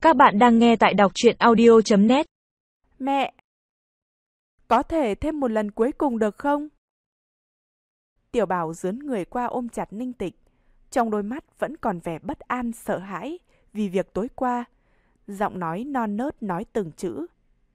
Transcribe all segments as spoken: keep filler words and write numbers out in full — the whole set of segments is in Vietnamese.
Các bạn đang nghe tại đọc truyện audio chấm net. Mẹ! Có thể thêm một lần cuối cùng được không? Tiểu Bảo dướn người qua ôm chặt Ninh Tịch, trong đôi mắt vẫn còn vẻ bất an sợ hãi vì việc tối qua, giọng nói non nớt nói từng chữ.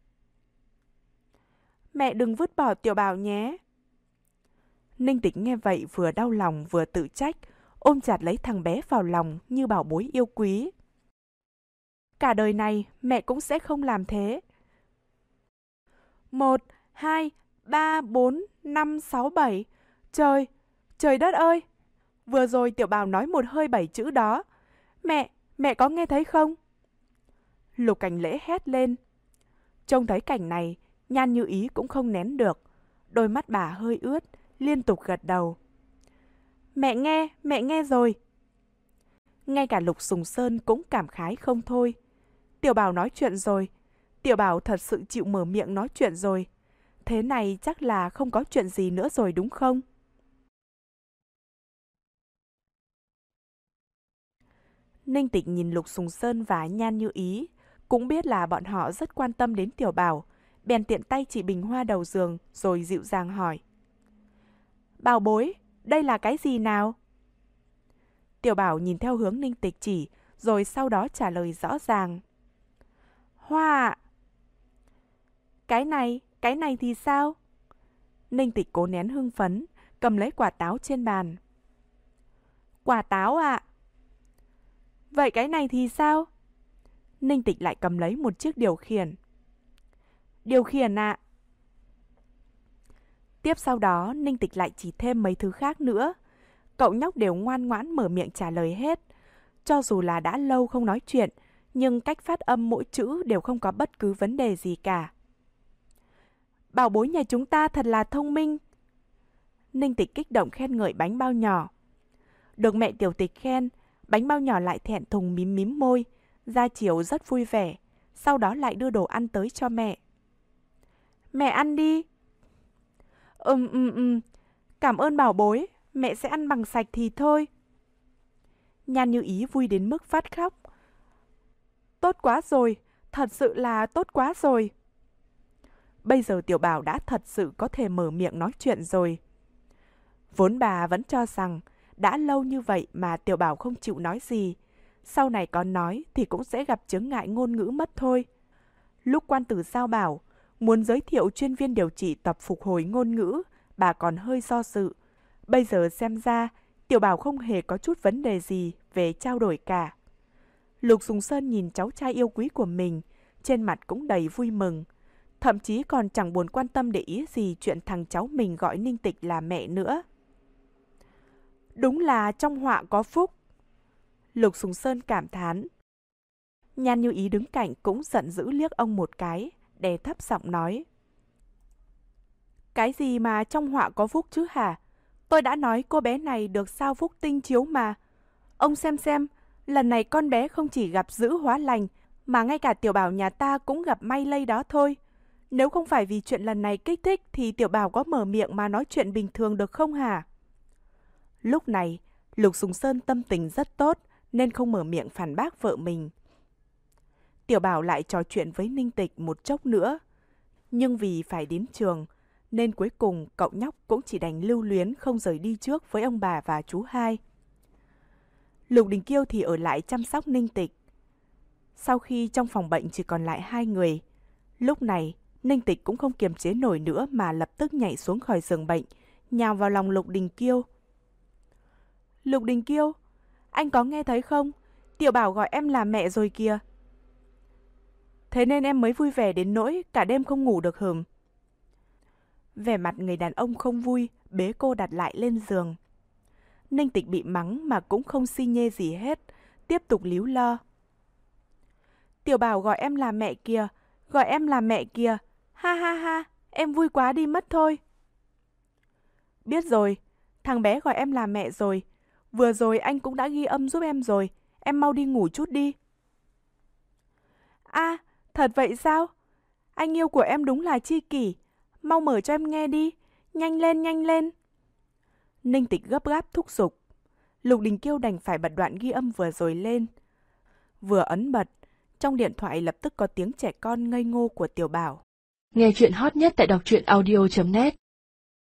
Mẹ đừng vứt bỏ Tiểu Bảo nhé. Ninh Tịch nghe vậy vừa đau lòng vừa tự trách, ôm chặt lấy thằng bé vào lòng như bảo bối yêu quý. Cả đời này mẹ cũng sẽ không làm thế. Một, hai, ba, bốn, năm, sáu, bảy. Trời, trời đất ơi! Vừa rồi Tiểu Bảo nói một hơi bảy chữ đó. Mẹ, mẹ có nghe thấy không? Lục Cảnh Lễ hét lên. Trông thấy cảnh này, Nhan Như Ý cũng không nén được. Đôi mắt bà hơi ướt, liên tục gật đầu. Mẹ nghe, mẹ nghe rồi. Ngay cả Lục Sùng Sơn cũng cảm khái không thôi. Tiểu Bảo nói chuyện rồi. Tiểu Bảo thật sự chịu mở miệng nói chuyện rồi. Thế này chắc là không có chuyện gì nữa rồi đúng không? Ninh Tịch nhìn Lục Sùng Sơn và Nhan Như Ý, cũng biết là bọn họ rất quan tâm đến Tiểu Bảo, bèn tiện tay chỉ bình hoa đầu giường rồi dịu dàng hỏi. Bảo bối, đây là cái gì nào? Tiểu Bảo nhìn theo hướng Ninh Tịch chỉ, rồi sau đó trả lời rõ ràng. Hoa ạ. Cái này, cái này thì sao? Ninh Tịch cố nén hưng phấn, cầm lấy quả táo trên bàn. Quả táo ạ. Vậy cái này thì sao? Ninh Tịch lại cầm lấy một chiếc điều khiển. Điều khiển ạ. Tiếp sau đó, Ninh Tịch lại chỉ thêm mấy thứ khác nữa. Cậu nhóc đều ngoan ngoãn mở miệng trả lời hết. Cho dù là đã lâu không nói chuyện, nhưng cách phát âm mỗi chữ đều không có bất cứ vấn đề gì cả. Bảo bối nhà chúng ta thật là thông minh. Ninh Tịch kích động khen ngợi bánh bao nhỏ. Được mẹ Tiểu Tịch khen, bánh bao nhỏ lại thẹn thùng mím mím môi, ra chiều rất vui vẻ, sau đó lại đưa đồ ăn tới cho mẹ. Mẹ ăn đi. Ừm ừm ừm, cảm ơn bảo bối, mẹ sẽ ăn bằng sạch thì thôi. Nhan Như Ý vui đến mức phát khóc. Tốt quá rồi, thật sự là tốt quá rồi. Bây giờ Tiểu Bảo đã thật sự có thể mở miệng nói chuyện rồi. Vốn bà vẫn cho rằng đã lâu như vậy mà Tiểu Bảo không chịu nói gì. Sau này có nói thì cũng sẽ gặp chướng ngại ngôn ngữ mất thôi. Lúc quan tử giao bảo muốn giới thiệu chuyên viên điều trị tập phục hồi ngôn ngữ, bà còn hơi do dự. Bây giờ xem ra Tiểu Bảo không hề có chút vấn đề gì về trao đổi cả. Lục Sùng Sơn nhìn cháu trai yêu quý của mình, trên mặt cũng đầy vui mừng. Thậm chí còn chẳng buồn quan tâm để ý gì chuyện thằng cháu mình gọi Ninh Tịch là mẹ nữa. Đúng là trong họa có phúc. Lục Sùng Sơn cảm thán. Nhan Như Ý đứng cạnh cũng giận dữ liếc ông một cái, đè thấp giọng nói. Cái gì mà trong họa có phúc chứ hả? Tôi đã nói cô bé này được sao phúc tinh chiếu mà. Ông xem xem, lần này con bé không chỉ gặp dữ hóa lành, mà ngay cả Tiểu Bảo nhà ta cũng gặp may lây đó thôi. Nếu không phải vì chuyện lần này kích thích thì Tiểu Bảo có mở miệng mà nói chuyện bình thường được không hả? Lúc này, Lục Sùng Sơn tâm tình rất tốt nên không mở miệng phản bác vợ mình. Tiểu Bảo lại trò chuyện với Ninh Tịch một chốc nữa. Nhưng vì phải đến trường, nên cuối cùng cậu nhóc cũng chỉ đành lưu luyến không rời đi trước với ông bà và chú hai. Lục Đình Kiêu thì ở lại chăm sóc Ninh Tịch. Sau khi trong phòng bệnh chỉ còn lại hai người, lúc này Ninh Tịch cũng không kiềm chế nổi nữa mà lập tức nhảy xuống khỏi giường bệnh, nhào vào lòng Lục Đình Kiêu. Lục Đình Kiêu, anh có nghe thấy không? Tiểu Bảo gọi em là mẹ rồi kìa. Thế nên em mới vui vẻ đến nỗi cả đêm không ngủ được hừm. Vẻ mặt người đàn ông không vui, bế cô đặt lại lên giường. Ninh Tịch bị mắng mà cũng không xi nhê gì hết, tiếp tục líu lo. Tiểu Bảo gọi em là mẹ kìa, gọi em là mẹ kìa, ha ha ha, em vui quá đi mất thôi. Biết rồi, thằng bé gọi em là mẹ rồi, vừa rồi anh cũng đã ghi âm giúp em rồi, em mau đi ngủ chút đi. À, thật vậy sao? Anh yêu của em đúng là tri kỷ, mau mở cho em nghe đi, nhanh lên nhanh lên. Ninh Tịch gấp gáp thúc giục. Lục Đình Kiêu đành phải bật đoạn ghi âm vừa rồi lên. Vừa ấn bật, Trong điện thoại lập tức có tiếng trẻ con ngây ngô của Tiểu Bảo. Nghe chuyện hot nhất tại đọc truyện audio chấm net